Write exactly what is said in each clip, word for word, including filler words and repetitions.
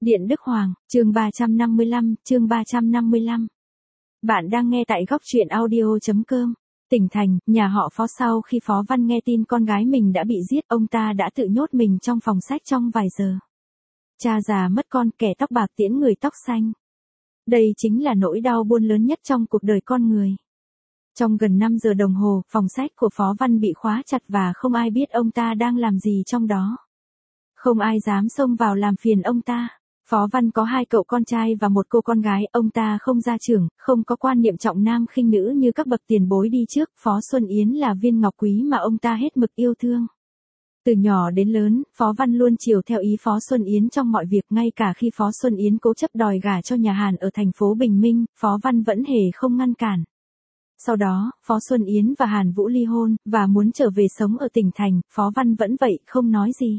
Điện Đức Hoàng, chương ba trăm năm mươi lăm, chương ba trăm năm mươi lăm. Bạn đang nghe tại góc truyện audio chấm com. Tỉnh thành, nhà họ Phó sau khi Phó Văn nghe tin con gái mình đã bị giết, ông ta đã tự nhốt mình trong phòng sách trong vài giờ. Cha già mất con, kẻ tóc bạc tiễn người tóc xanh. Đây chính là nỗi đau buồn lớn nhất trong cuộc đời con người. Trong gần năm giờ đồng hồ, phòng sách của Phó Văn bị khóa chặt và không ai biết ông ta đang làm gì trong đó. Không ai dám xông vào làm phiền ông ta. Phó Văn có hai cậu con trai và một cô con gái, ông ta không gia trưởng, không có quan niệm trọng nam khinh nữ như các bậc tiền bối đi trước. Phó Xuân Yến là viên ngọc quý mà ông ta hết mực yêu thương. Từ nhỏ đến lớn, Phó Văn luôn chiều theo ý Phó Xuân Yến trong mọi việc, ngay cả khi Phó Xuân Yến cố chấp đòi gả cho nhà Hàn ở thành phố Bình Minh, Phó Văn vẫn hề không ngăn cản. Sau đó, Phó Xuân Yến và Hàn Vũ ly hôn, và muốn trở về sống ở tỉnh thành, Phó Văn vẫn vậy, không nói gì.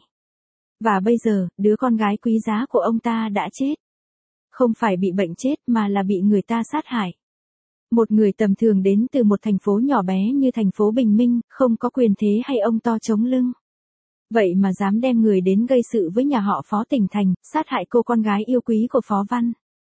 Và bây giờ, đứa con gái quý giá của ông ta đã chết. Không phải bị bệnh chết mà là bị người ta sát hại. Một người tầm thường đến từ một thành phố nhỏ bé như thành phố Bình Minh, không có quyền thế hay ông to chống lưng. Vậy mà dám đem người đến gây sự với nhà họ Phó tỉnh thành, sát hại cô con gái yêu quý của Phó Văn.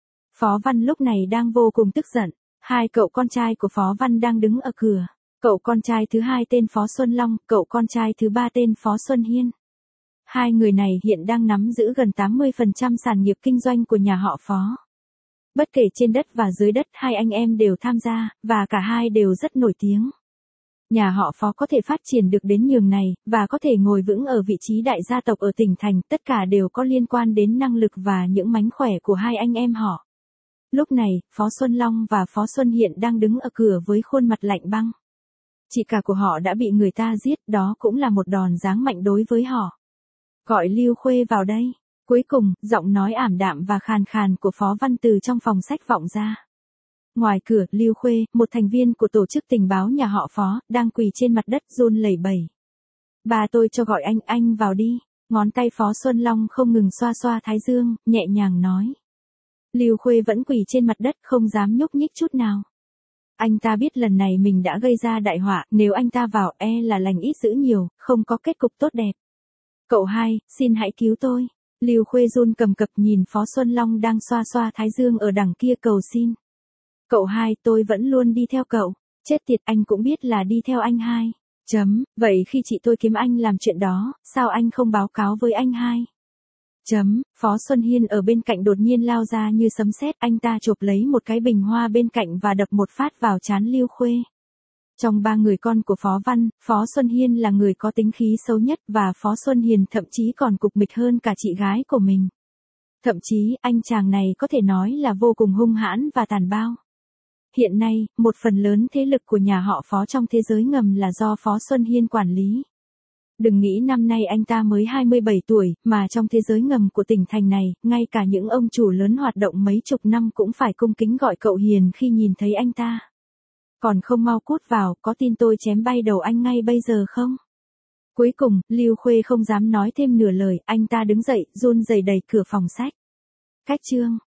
Phó Văn lúc này đang vô cùng tức giận. Hai cậu con trai của Phó Văn đang đứng ở cửa. Cậu con trai thứ hai tên Phó Xuân Long, cậu con trai thứ ba tên Phó Xuân Hiên. Hai người này hiện đang nắm giữ gần tám mươi phần trăm sản nghiệp kinh doanh của nhà họ Phó. Bất kể trên đất và dưới đất, hai anh em đều tham gia, và cả hai đều rất nổi tiếng. Nhà họ Phó có thể phát triển được đến nhường này, và có thể ngồi vững ở vị trí đại gia tộc ở tỉnh thành, tất cả đều có liên quan đến năng lực và những mánh khỏe của hai anh em họ. Lúc này, Phó Xuân Long và Phó Xuân Hiện đang đứng ở cửa với khuôn mặt lạnh băng. Chị cả của họ đã bị người ta giết, đó cũng là một đòn giáng mạnh đối với họ. Gọi Lưu Khuê vào đây. Cuối cùng, giọng nói ảm đạm và khàn khàn của Phó Văn từ trong phòng sách vọng ra. Ngoài cửa, Lưu Khuê, một thành viên của tổ chức tình báo nhà họ Phó, đang quỳ trên mặt đất run lẩy bẩy. Bà tôi cho gọi anh, anh vào đi. Ngón tay Phó Xuân Long không ngừng xoa xoa thái dương, nhẹ nhàng nói. Lưu Khuê vẫn quỳ trên mặt đất, không dám nhúc nhích chút nào. Anh ta biết lần này mình đã gây ra đại họa, nếu anh ta vào e là lành ít dữ nhiều, không có kết cục tốt đẹp. Cậu hai, xin hãy cứu tôi. Lưu Khuê run cầm cập nhìn Phó Xuân Long đang xoa xoa thái dương ở đằng kia cầu xin. Cậu hai, tôi vẫn luôn đi theo cậu. Chết tiệt, anh cũng biết là đi theo anh hai. Chấm, vậy khi chị tôi kiếm anh làm chuyện đó, sao anh không báo cáo với anh hai? Chấm, Phó Xuân Hiên ở bên cạnh đột nhiên lao ra như sấm sét, anh ta chộp lấy một cái bình hoa bên cạnh và đập một phát vào trán Lưu Khuê. Trong ba người con của Phó Văn, Phó Xuân Hiên là người có tính khí xấu nhất và Phó Xuân Hiền thậm chí còn cục mịch hơn cả chị gái của mình. Thậm chí, anh chàng này có thể nói là vô cùng hung hãn và tàn bạo. Hiện nay, một phần lớn thế lực của nhà họ Phó trong thế giới ngầm là do Phó Xuân Hiên quản lý. Đừng nghĩ năm nay anh ta mới hai mươi bảy tuổi, mà trong thế giới ngầm của tỉnh thành này, ngay cả những ông chủ lớn hoạt động mấy chục năm cũng phải cung kính gọi cậu Hiền khi nhìn thấy anh ta. Còn không mau cút vào, có tin tôi chém bay đầu anh ngay bây giờ không? Cuối cùng, Lưu Khuê không dám nói thêm nửa lời, anh ta đứng dậy, run rẩy đẩy cửa phòng sách. Cách chương